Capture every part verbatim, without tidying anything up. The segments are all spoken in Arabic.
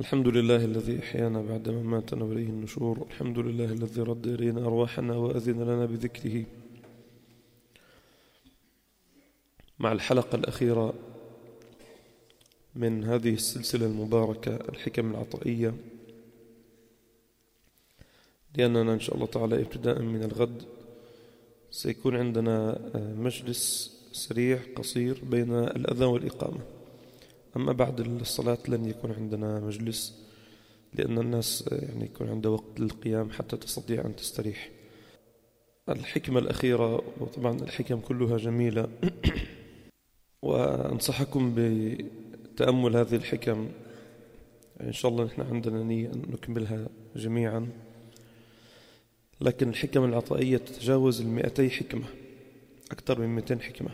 الحمد لله الذي أحيانا بعدما ماتنا وإليه النشور. الحمد لله الذي رد إلينا أرواحنا وأذن لنا بذكره. مع الحلقة الأخيرة من هذه السلسلة المباركة الحكم العطائية، لأننا إن شاء الله تعالى ابتداء من الغد سيكون عندنا مجلس سريع قصير بين الأذان والإقامة. أما بعد الصلاة لن يكون عندنا مجلس، لأن الناس يعني يكون عندها وقت للقيام حتى تستطيع أن تستريح. الحكمة الأخيرة، وطبعا الحكم كلها جميلة وأنصحكم بتأمل هذه الحكم. يعني إن شاء الله نحن عندنا نية أن نكملها جميعا، لكن الحكم العطائية تتجاوز المئتي حكمة، أكثر من مئتين حكمة،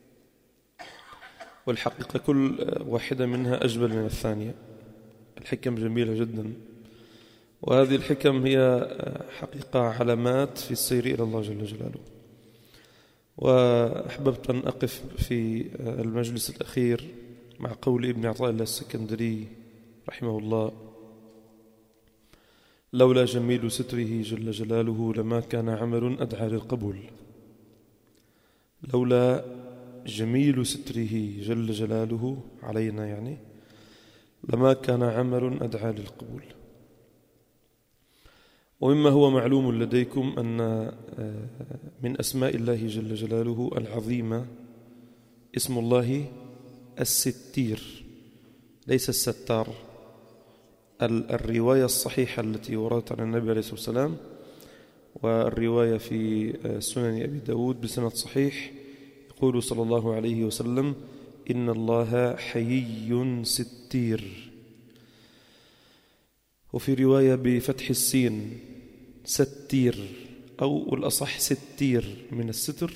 والحقيقة كل واحدة منها أجمل من الثانية. الحكم جميلة جدا، وهذه الحكم هي حقيقة علامات في السير إلى الله جل جلاله. وأحببت أن أقف في المجلس الأخير مع قول ابن عطاء الله السكندري رحمه الله: لولا جميل ستره جل جلاله لما كان عمل أدعى للقبول. لولا جميل ستره جل جلاله علينا يعني لما كان عمل أدعى للقبول. ومما هو معلوم لديكم أن من أسماء الله جل جلاله العظيمة اسم الله الستير، ليس الستار. الرواية الصحيحة التي وردت عن النبي عليه الصلاة والسلام، والرواية في سنن أبي داود بسند صحيح، يقول صلى الله عليه وسلم: إن الله حيي ستير. وفي رواية بفتح السين ستير، أو الأصح ستير من الستر،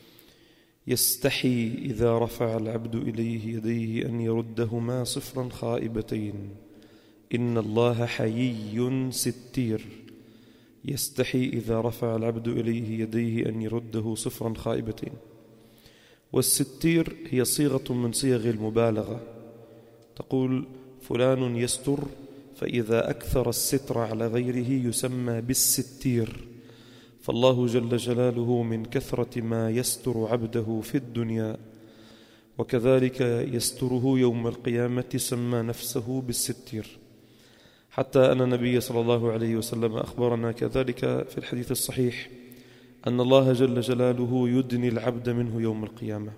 يستحي إذا رفع العبد إليه يديه أن يردهما صفرا خائبتين. إن الله حيي ستير، يستحي إذا رفع العبد إليه يديه أن يرده صفرا خائبتين. والستير هي صيغة من صيغ المبالغة، تقول فلان يستر، فإذا أكثر الستر على غيره يسمى بالستير. فالله جل جلاله من كثرة ما يستر عبده في الدنيا وكذلك يستره يوم القيامة سمى نفسه بالستير، حتى أن النبي صلى الله عليه وسلم أخبرنا كذلك في الحديث الصحيح أن الله جل جلاله يدني العبد منه يوم القيامة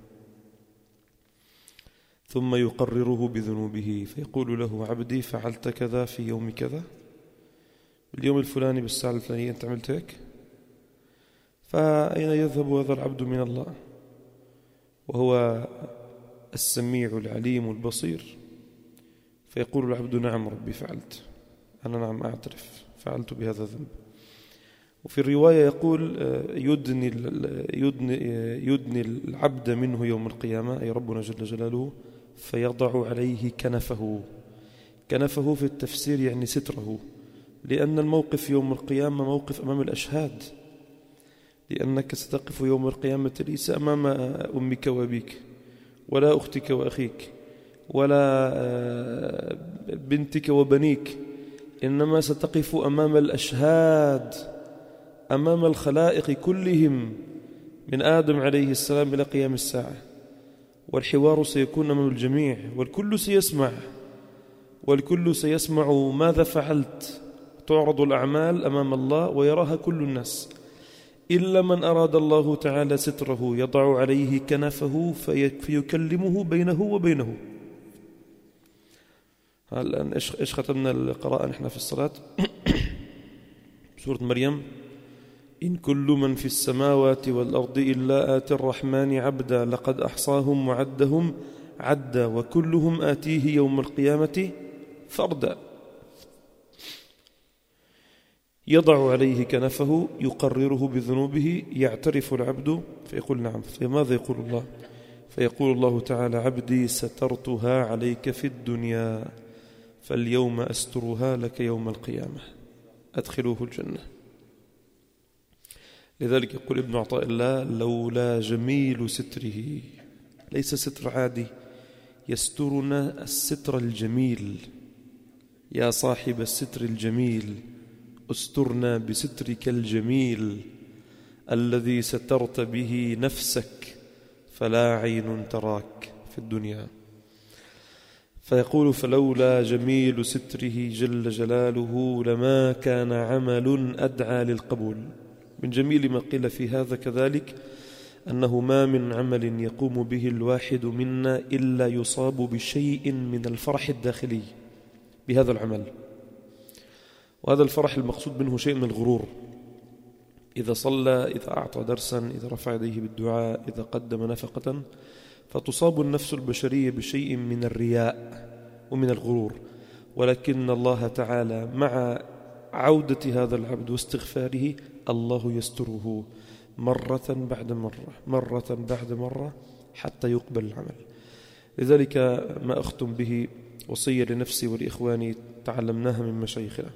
ثم يقرره بذنوبه، فيقول له: عبدي فعلت كذا في يوم كذا، اليوم الفلاني بالساعة الفلانية أنت عملت هيك. فأين يذهب هذا العبد من الله وهو السميع العليم البصير؟ فيقول العبد: نعم ربي فعلت، أنا نعم أعترف فعلت بهذا الذنب. وفي الرواية يقول: يدني, يدني, يدني العبد منه يوم القيامة، أي ربنا جل جلاله، فيضع عليه كنفه. كنفه في التفسير يعني ستره، لأن الموقف يوم القيامة موقف أمام الأشهاد، لأنك ستقف يوم القيامة ليس أمام أمك وأبيك ولا أختك وأخيك ولا بنتك وبنيك، إنما ستقف أمام الأشهاد، أمام الخلائق كلهم من آدم عليه السلام إلى قيام الساعة. والحوار سيكون أمام الجميع، والكل سيسمع والكل سيسمع ماذا فعلت. تعرض الأعمال أمام الله ويراها كل الناس، إلا من أراد الله تعالى ستره يضع عليه كنفه فيكلمه بينه وبينه. الآن إيش ختمنا القراءة نحن في الصلاة؟ سورة مريم: إن كل من في السماوات والأرض إلا آتي الرحمن عبدا لقد أحصاهم وعدهم عدا وكلهم آتيه يوم القيامة فردا. يضع عليه كنفه يقرره بذنوبه، يعترف العبد فيقول نعم. فماذا يقول الله؟ فيقول الله تعالى: عبدي سترتها عليك في الدنيا فاليوم أسترها لك يوم القيامة، أدخلوه الجنة. لذلك يقول ابن عطاء الله: لولا جميل ستره، ليس ستر عادي، يسترنا الستر الجميل، يا صاحب الستر الجميل استرنا بسترك الجميل الذي سترت به نفسك فلا عين تراك في الدنيا. فيقول فلولا جميل ستره جل جلاله لما كان عمل أدعى للقبول. من جميل ما قيل في هذا كذلك أنه ما من عمل يقوم به الواحد منا إلا يصاب بشيء من الفرح الداخلي بهذا العمل، وهذا الفرح المقصود منه شيء من الغرور. إذا صلى، إذا أعطى درسا، إذا رفع يديه بالدعاء، إذا قدم نفقة، فتصاب النفس البشرية بشيء من الرياء ومن الغرور. ولكن الله تعالى مع عودة هذا العبد واستغفاره الله يستره مرة بعد مرة مرة بعد مرة حتى يقبل العمل. لذلك ما أختم به وصية لنفسي ولإخواني تعلمناها من مشايخنا.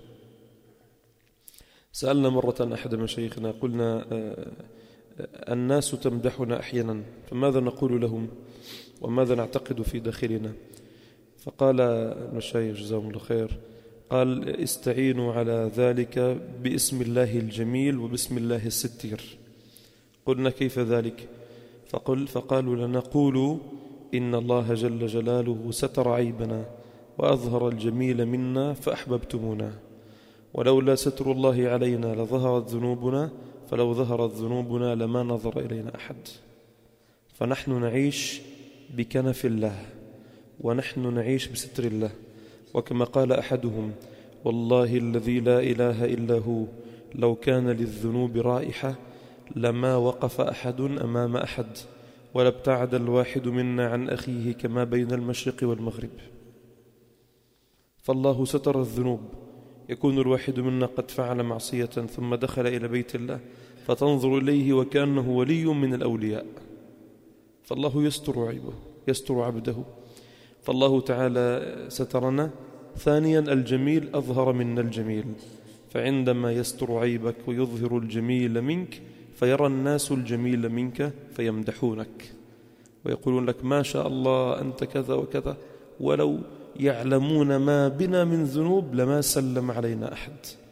سألنا مرة أحد مشايخنا قلنا الناس تمدحنا أحيانا فماذا نقول لهم وماذا نعتقد في داخلنا؟ فقال المشايخ جزاهم الله خير، قال استعينوا على ذلك باسم الله الجميل وباسم الله الستير. قلنا كيف ذلك؟ فقل فقالوا لنا قولوا إن الله جل جلاله ستر عيبنا وأظهر الجميل منا فأحببتمونا، ولولا ستر الله علينا لظهرت ذنوبنا، فلو ظهرت ذنوبنا لما نظر إلينا أحد. فنحن نعيش بكنف الله ونحن نعيش بستر الله. وكما قال أحدهم والله الذي لا إله إلا هو لو كان للذنوب رائحة لما وقف أحد أمام أحد ولا ابتعد الواحد منا عن أخيه كما بين المشرق والمغرب. فالله ستر الذنوب. يكون الواحد منا قد فعل معصية ثم دخل إلى بيت الله فتنظر إليه وكأنه ولي من الأولياء، فالله يستر عيبه يستر عبده. فالله تعالى سترنا. ثانيا الجميل أظهر منا الجميل، فعندما يستر عيبك ويظهر الجميل منك فيرى الناس الجميل منك فيمدحونك ويقولون لك ما شاء الله أنت كذا وكذا، ولو يعلمون ما بنا من ذنوب لما سلم علينا أحد.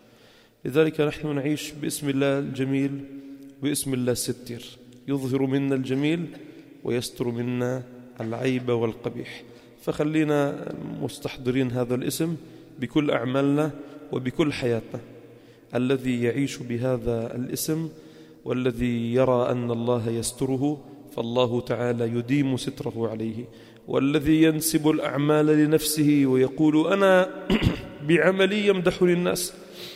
لذلك نحن نعيش باسم الله الجميل وباسم الله الستير، يظهر منا الجميل ويستر منا العيب والقبيح. فخلينا مستحضرين هذا الاسم بكل أعمالنا وبكل حياتنا. الذي يعيش بهذا الاسم والذي يرى أن الله يستره فالله تعالى يديم ستره عليه. والذي ينسب الأعمال لنفسه ويقول أنا بعملي يمدحني الناس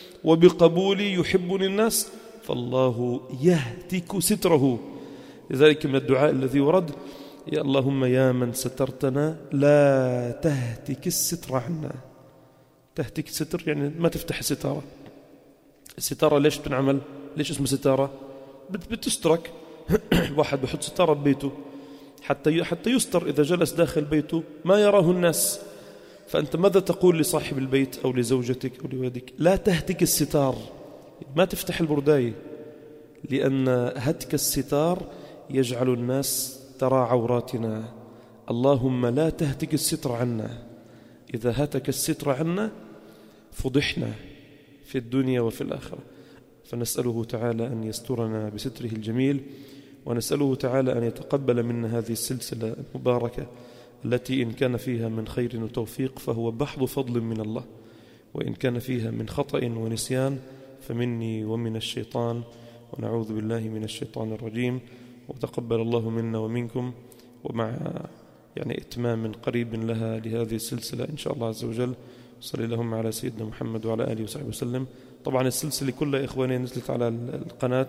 وبقبولي يحبني الناس فالله يهتك ستره. لذلك من الدعاء الذي ورد يا اللهم يا من سترتنا لا تهتك الستر عنا. تهتك الستر يعني ما تفتح الستارة. الستارة ليش تنعمل؟ ليش اسمها ستارة؟ بتسترك. واحد بحط ستارة ببيته حتى حتى يستر إذا جلس داخل بيته ما يراه الناس. فأنت ماذا تقول لصاحب البيت أو لزوجتك أو لولدك؟ لا تهتك الستار، ما تفتح البرداية، لأن هتك الستار يجعل الناس ترى عوراتنا. اللهم لا تهتك الستر عنا. إذا هتك الستر عنا فضحنا في الدنيا وفي الآخرة. فنسأله تعالى أن يسترنا بستره الجميل، ونسأله تعالى أن يتقبل منا هذه السلسلة المباركة التي إن كان فيها من خير وتوفيق فهو بحض فضل من الله، وإن كان فيها من خطأ ونسيان فمني ومن الشيطان، ونعوذ بالله من الشيطان الرجيم. وتقبل الله منا ومنكم، ومع يعني إتمام قريب لها لهذه السلسلة إن شاء الله عز وجل. صلى اللهم على سيدنا محمد وعلى آله وصحبه وسلم. طبعا السلسلة كلها إخواني نزلت على القناة،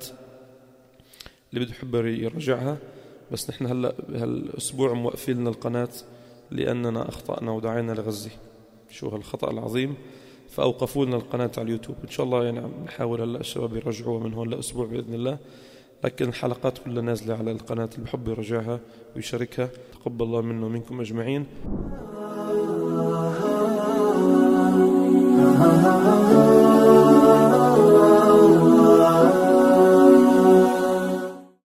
اللي بده يحب يرجعها، بس نحن هلا هالأسبوع موقفين لنا القناة لأننا أخطأنا ودعينا لغزة. شو هالخطأ العظيم، فأوقفوا لنا القناة على اليوتيوب. إن شاء الله يعني نحاول هلا الشباب يرجعوها من هون لأسبوع بإذن الله، لكن الحلقات كلها نازلة على القناة، اللي بحب يرجعها ويشاركها. تقبل الله منا ومنكم أجمعين.